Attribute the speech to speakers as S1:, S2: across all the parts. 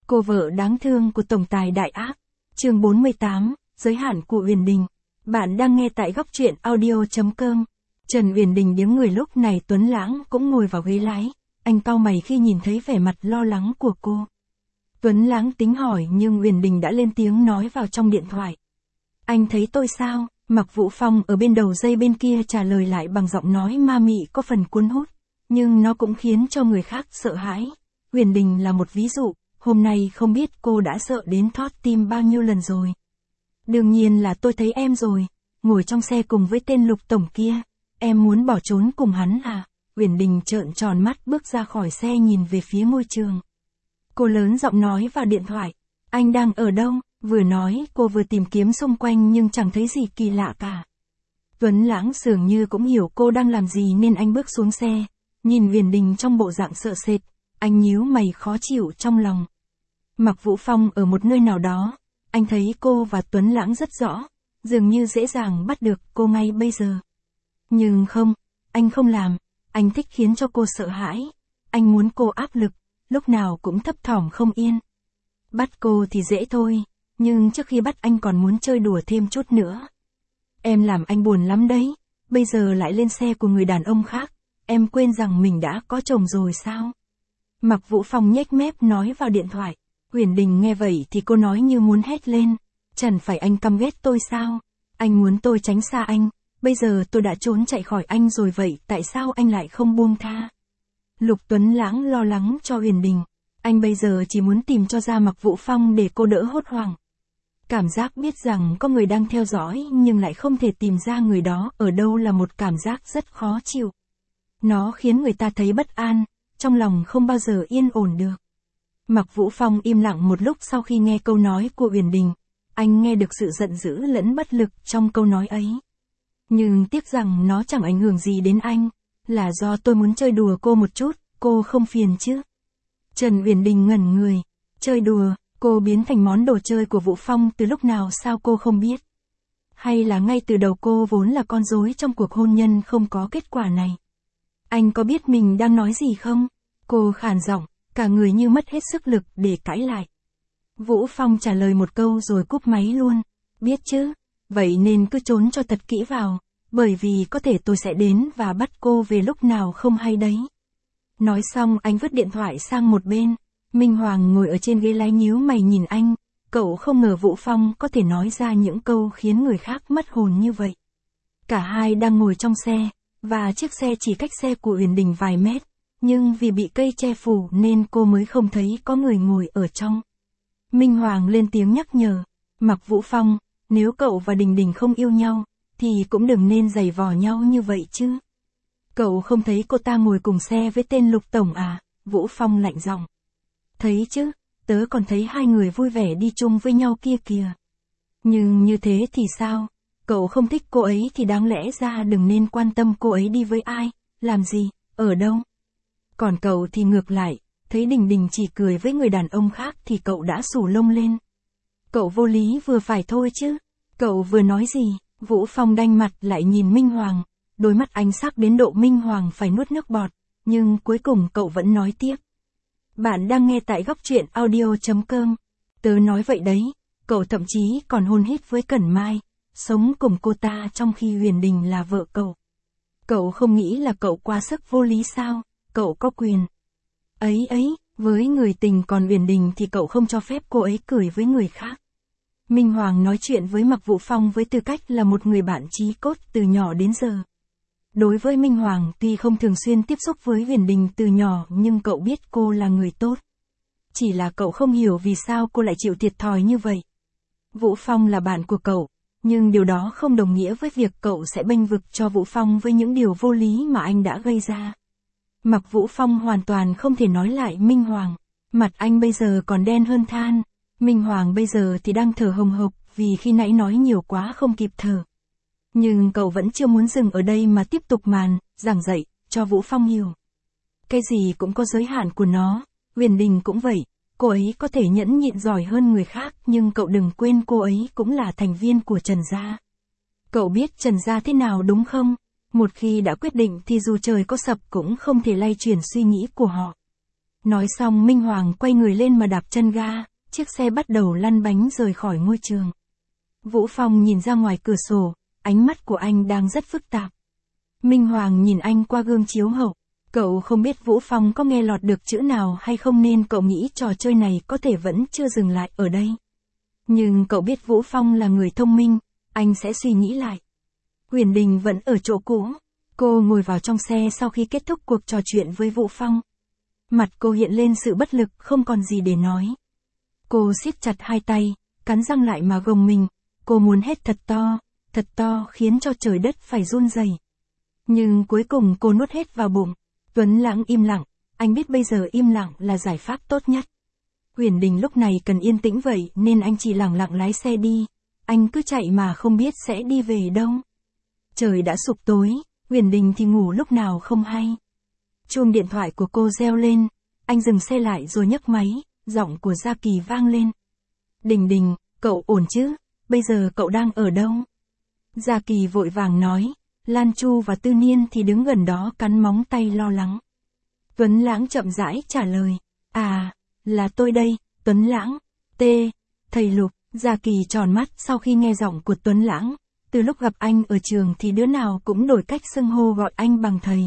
S1: Cô vợ đáng thương của tổng tài đại ác. Chương 48, giới hạn của Uyển Đình. Bạn đang nghe tại góc truyện audio.com. Trần Uyển Đình đứng người lúc này Tuấn Lãng cũng ngồi vào ghế lái. Anh cau mày khi nhìn thấy vẻ mặt lo lắng của cô. Tuấn Lãng tính hỏi nhưng Uyển Đình đã lên tiếng nói vào trong điện thoại. Anh thấy tôi sao? Mạc Vũ Phong ở bên đầu dây bên kia trả lời lại bằng giọng nói ma mị có phần cuốn hút, nhưng nó cũng khiến cho người khác sợ hãi. Uyển Đình là một ví dụ, hôm nay không biết cô đã sợ đến thót tim bao nhiêu lần rồi. Đương nhiên là tôi thấy em rồi, ngồi trong xe cùng với tên Lục tổng kia, em muốn bỏ trốn cùng hắn à? Uyển Đình trợn tròn mắt bước ra khỏi xe nhìn về phía ngôi trường. Cô lớn giọng nói vào điện thoại, anh đang ở đâu? Vừa nói cô vừa tìm kiếm xung quanh nhưng chẳng thấy gì kỳ lạ cả. Tuấn Lãng dường như cũng hiểu cô đang làm gì nên anh bước xuống xe, nhìn Uyển Đình trong bộ dạng sợ sệt, anh nhíu mày khó chịu trong lòng. Mạc Vũ Phong ở một nơi nào đó, anh thấy cô và Tuấn Lãng rất rõ, dường như dễ dàng bắt được cô ngay bây giờ. Nhưng không, anh không làm, anh thích khiến cho cô sợ hãi, anh muốn cô áp lực, lúc nào cũng thấp thỏm không yên. Bắt cô thì dễ thôi, nhưng trước khi bắt anh còn muốn chơi đùa thêm chút nữa. Em làm anh buồn lắm đấy, bây giờ lại lên xe của người đàn ông khác, em quên rằng mình đã có chồng rồi sao? Mạc Vũ Phong nhếch mép nói vào điện thoại. Uyển Đình nghe vậy thì cô nói như muốn hét lên, chẳng phải anh căm ghét tôi sao? Anh muốn tôi tránh xa anh, bây giờ tôi đã trốn chạy khỏi anh rồi vậy tại sao anh lại không buông tha? Lục Tuấn Lãng lo lắng cho Uyển Đình, anh bây giờ chỉ muốn tìm cho ra Mạc Vũ Phong để cô đỡ hốt hoảng. Cảm giác biết rằng có người đang theo dõi nhưng lại không thể tìm ra người đó ở đâu là một cảm giác rất khó chịu. Nó khiến người ta thấy bất an, trong lòng không bao giờ yên ổn được. Mạc Vũ Phong im lặng một lúc sau khi nghe câu nói của Uyển Đình, anh nghe được sự giận dữ lẫn bất lực trong câu nói ấy. Nhưng tiếc rằng nó chẳng ảnh hưởng gì đến anh, là do tôi muốn chơi đùa cô một chút, cô không phiền chứ? Trần Uyển Đình ngẩn người, chơi đùa, cô biến thành món đồ chơi của Vũ Phong từ lúc nào sao cô không biết? Hay là ngay từ đầu cô vốn là con rối trong cuộc hôn nhân không có kết quả này? Anh có biết mình đang nói gì không? Cô khàn giọng, cả người như mất hết sức lực để cãi lại. Vũ Phong trả lời một câu rồi cúp máy luôn. Biết chứ, vậy nên cứ trốn cho thật kỹ vào, bởi vì có thể tôi sẽ đến và bắt cô về lúc nào không hay đấy. Nói xong anh vứt điện thoại sang một bên. Minh Hoàng ngồi ở trên ghế lái nhíu mày nhìn anh, cậu không ngờ Vũ Phong có thể nói ra những câu khiến người khác mất hồn như vậy. Cả hai đang ngồi trong xe, và chiếc xe chỉ cách xe của Uyển Đình vài mét, nhưng vì bị cây che phủ nên cô mới không thấy có người ngồi ở trong. Minh Hoàng lên tiếng nhắc nhở, Mạc Vũ Phong, nếu cậu và Đình Đình không yêu nhau, thì cũng đừng nên giày vò nhau như vậy chứ. Cậu không thấy cô ta ngồi cùng xe với tên Lục tổng à? Vũ Phong lạnh giọng. Thấy chứ, tớ còn thấy hai người vui vẻ đi chung với nhau kia kìa. Nhưng như thế thì sao? Cậu không thích cô ấy thì đáng lẽ ra đừng nên quan tâm cô ấy đi với ai, làm gì, ở đâu. Còn cậu thì ngược lại, thấy Đình Đình chỉ cười với người đàn ông khác thì cậu đã xù lông lên. Cậu vô lý vừa phải thôi chứ. Cậu vừa nói gì? Vũ Phong đanh mặt lại nhìn Minh Hoàng, đôi mắt ánh sắc đến độ Minh Hoàng phải nuốt nước bọt, nhưng cuối cùng cậu vẫn nói tiếp. Bạn đang nghe tại góc truyện audio.com. Tớ nói vậy đấy, cậu thậm chí còn hôn hít với Cẩn Mai, sống cùng cô ta trong khi Uyển Đình là vợ cậu. Cậu không nghĩ là cậu quá sức vô lý sao? Cậu có quyền. Ấy, với người tình còn Uyển Đình thì cậu không cho phép cô ấy cười với người khác. Minh Hoàng nói chuyện với Mạc Vũ Phong với tư cách là một người bạn chí cốt từ nhỏ đến giờ. Đối với Minh Hoàng tuy không thường xuyên tiếp xúc với Uyển Đình từ nhỏ nhưng cậu biết cô là người tốt. Chỉ là cậu không hiểu vì sao cô lại chịu thiệt thòi như vậy. Vũ Phong là bạn của cậu, nhưng điều đó không đồng nghĩa với việc cậu sẽ bênh vực cho Vũ Phong với những điều vô lý mà anh đã gây ra. Mạc Vũ Phong hoàn toàn không thể nói lại Minh Hoàng. Mặt anh bây giờ còn đen hơn than. Minh Hoàng bây giờ thì đang thở hồng hộc vì khi nãy nói nhiều quá không kịp thở. Nhưng cậu vẫn chưa muốn dừng ở đây mà tiếp tục giảng dạy cho Vũ Phong hiểu. Cái gì cũng có giới hạn của nó, Uyển Đình cũng vậy, cô ấy có thể nhẫn nhịn giỏi hơn người khác nhưng cậu đừng quên cô ấy cũng là thành viên của Trần gia. Cậu biết Trần gia thế nào đúng không? Một khi đã quyết định thì dù trời có sập cũng không thể lay chuyển suy nghĩ của họ. Nói xong Minh Hoàng quay người lên mà đạp chân ga, chiếc xe bắt đầu lăn bánh rời khỏi ngôi trường. Vũ Phong nhìn ra ngoài cửa sổ, ánh mắt của anh đang rất phức tạp. Minh Hoàng nhìn anh qua gương chiếu hậu. Cậu không biết Vũ Phong có nghe lọt được chữ nào hay không nên cậu nghĩ trò chơi này có thể vẫn chưa dừng lại ở đây. Nhưng cậu biết Vũ Phong là người thông minh, anh sẽ suy nghĩ lại. Huyền Đình vẫn ở chỗ cũ. Cô ngồi vào trong xe sau khi kết thúc cuộc trò chuyện với Vũ Phong. Mặt cô hiện lên sự bất lực, không còn gì để nói. Cô siết chặt hai tay, cắn răng lại mà gồng mình. Cô muốn hét thật to khiến cho trời đất phải run rẩy. Nhưng cuối cùng cô nuốt hết vào bụng. Tuấn Lãng im lặng, anh biết bây giờ im lặng là giải pháp tốt nhất. Huyền Đình lúc này cần yên tĩnh vậy nên anh chỉ lẳng lặng lái xe đi. Anh cứ chạy mà không biết sẽ đi về đâu. Trời đã sụp tối, Huyền Đình thì ngủ lúc nào không hay. Chuông điện thoại của cô reo lên, anh dừng xe lại rồi nhấc máy, giọng của Gia Kỳ vang lên. Đình Đình, cậu ổn chứ? Bây giờ cậu đang ở đâu? Gia Kỳ vội vàng nói. Lan Chu và Tư Niên thì đứng gần đó cắn móng tay lo lắng. Tuấn Lãng chậm rãi trả lời. À, là tôi đây, Tuấn Lãng. Thầy Lục. Gia Kỳ tròn mắt sau khi nghe giọng của Tuấn Lãng. Từ lúc gặp anh ở trường thì đứa nào cũng đổi cách xưng hô gọi anh bằng thầy.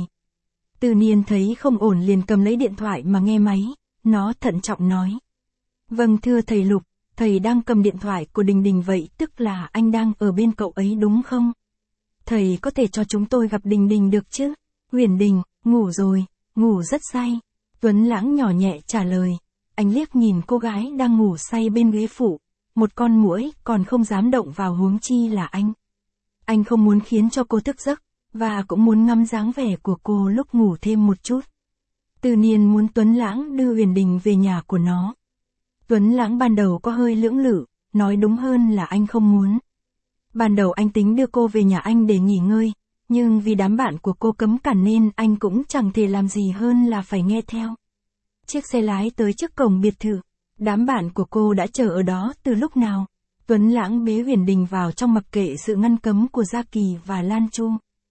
S1: Tư Niên thấy không ổn liền cầm lấy điện thoại mà nghe máy. Nó thận trọng nói. Vâng thưa thầy Lục, thầy đang cầm điện thoại của Đình Đình vậy tức là anh đang ở bên cậu ấy đúng không? Thầy có thể cho chúng tôi gặp Đình Đình được chứ? Huyền Đình, ngủ rồi, ngủ rất say. Tuấn Lãng nhỏ nhẹ trả lời. Anh liếc nhìn cô gái đang ngủ say bên ghế phụ. Một con muỗi còn không dám động vào huống chi là anh. Anh không muốn khiến cho cô thức giấc, và cũng muốn ngắm dáng vẻ của cô lúc ngủ thêm một chút. Tư Niên muốn Tuấn Lãng đưa Huyền Đình về nhà của nó. Tuấn Lãng ban đầu có hơi lưỡng lự, nói đúng hơn là anh không muốn. Ban đầu anh tính đưa cô về nhà anh để nghỉ ngơi, nhưng vì đám bạn của cô cấm cản nên anh cũng chẳng thể làm gì hơn là phải nghe theo. Chiếc xe lái tới trước cổng biệt thự, đám bạn của cô đã chờ ở đó từ lúc nào. Tuấn Lãng bế Huyền Đình vào trong mặc kệ sự ngăn cấm của Gia Kỳ và Lan Chu.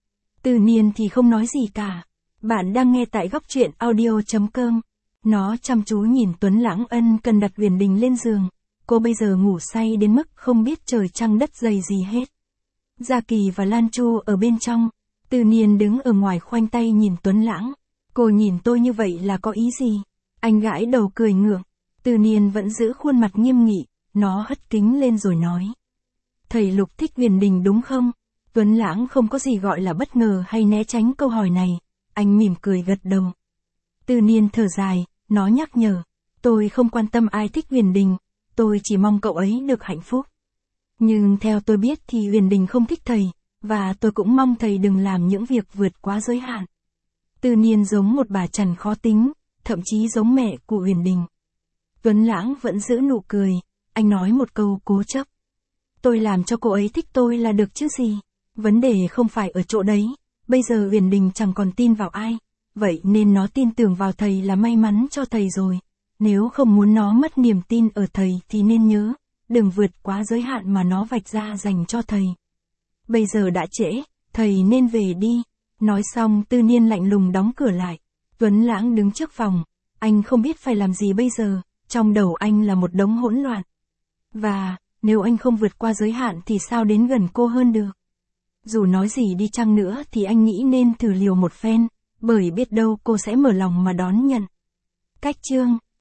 S1: Tư Niên thì không nói gì cả. Bạn đang nghe tại góc truyện audio.com. Nó chăm chú nhìn Tuấn Lãng ân cần đặt Huyền Đình lên giường. Cô bây giờ ngủ say đến mức không biết trời trăng đất dày gì hết. Gia Kỳ và Lan Chu ở bên trong. Tư Niên đứng ở ngoài khoanh tay nhìn Tuấn Lãng. Cô nhìn tôi như vậy là có ý gì? Anh gãi đầu cười ngượng. Tư Niên vẫn giữ khuôn mặt nghiêm nghị. Nó hất kính lên rồi nói. Thầy Lục thích Huyền Đình đúng không? Tuấn Lãng không có gì gọi là bất ngờ hay né tránh câu hỏi này. Anh mỉm cười gật đầu. Tư Niên thở dài, nó nhắc nhở. Tôi không quan tâm ai thích Huyền Đình. Tôi chỉ mong cậu ấy được hạnh phúc. Nhưng theo tôi biết thì Huyền Đình không thích thầy, và tôi cũng mong thầy đừng làm những việc vượt quá giới hạn. Tư Niên giống một bà Trần khó tính, thậm chí giống mẹ của Huyền Đình. Tuấn Lãng vẫn giữ nụ cười, anh nói một câu cố chấp. Tôi làm cho cô ấy thích tôi là được chứ gì. Vấn đề không phải ở chỗ đấy, bây giờ Huyền Đình chẳng còn tin vào ai, vậy nên nó tin tưởng vào thầy là may mắn cho thầy rồi. Nếu không muốn nó mất niềm tin ở thầy thì nên nhớ, đừng vượt quá giới hạn mà nó vạch ra dành cho thầy. Bây giờ đã trễ, thầy nên về đi. Nói xong Tư Niên lạnh lùng đóng cửa lại. Tuấn Lãng đứng trước phòng, anh không biết phải làm gì bây giờ, trong đầu anh là một đống hỗn loạn. Và, nếu anh không vượt qua giới hạn thì sao đến gần cô hơn được? Dù nói gì đi chăng nữa thì anh nghĩ nên thử liều một phen, bởi biết đâu cô sẽ mở lòng mà đón nhận. Cách chương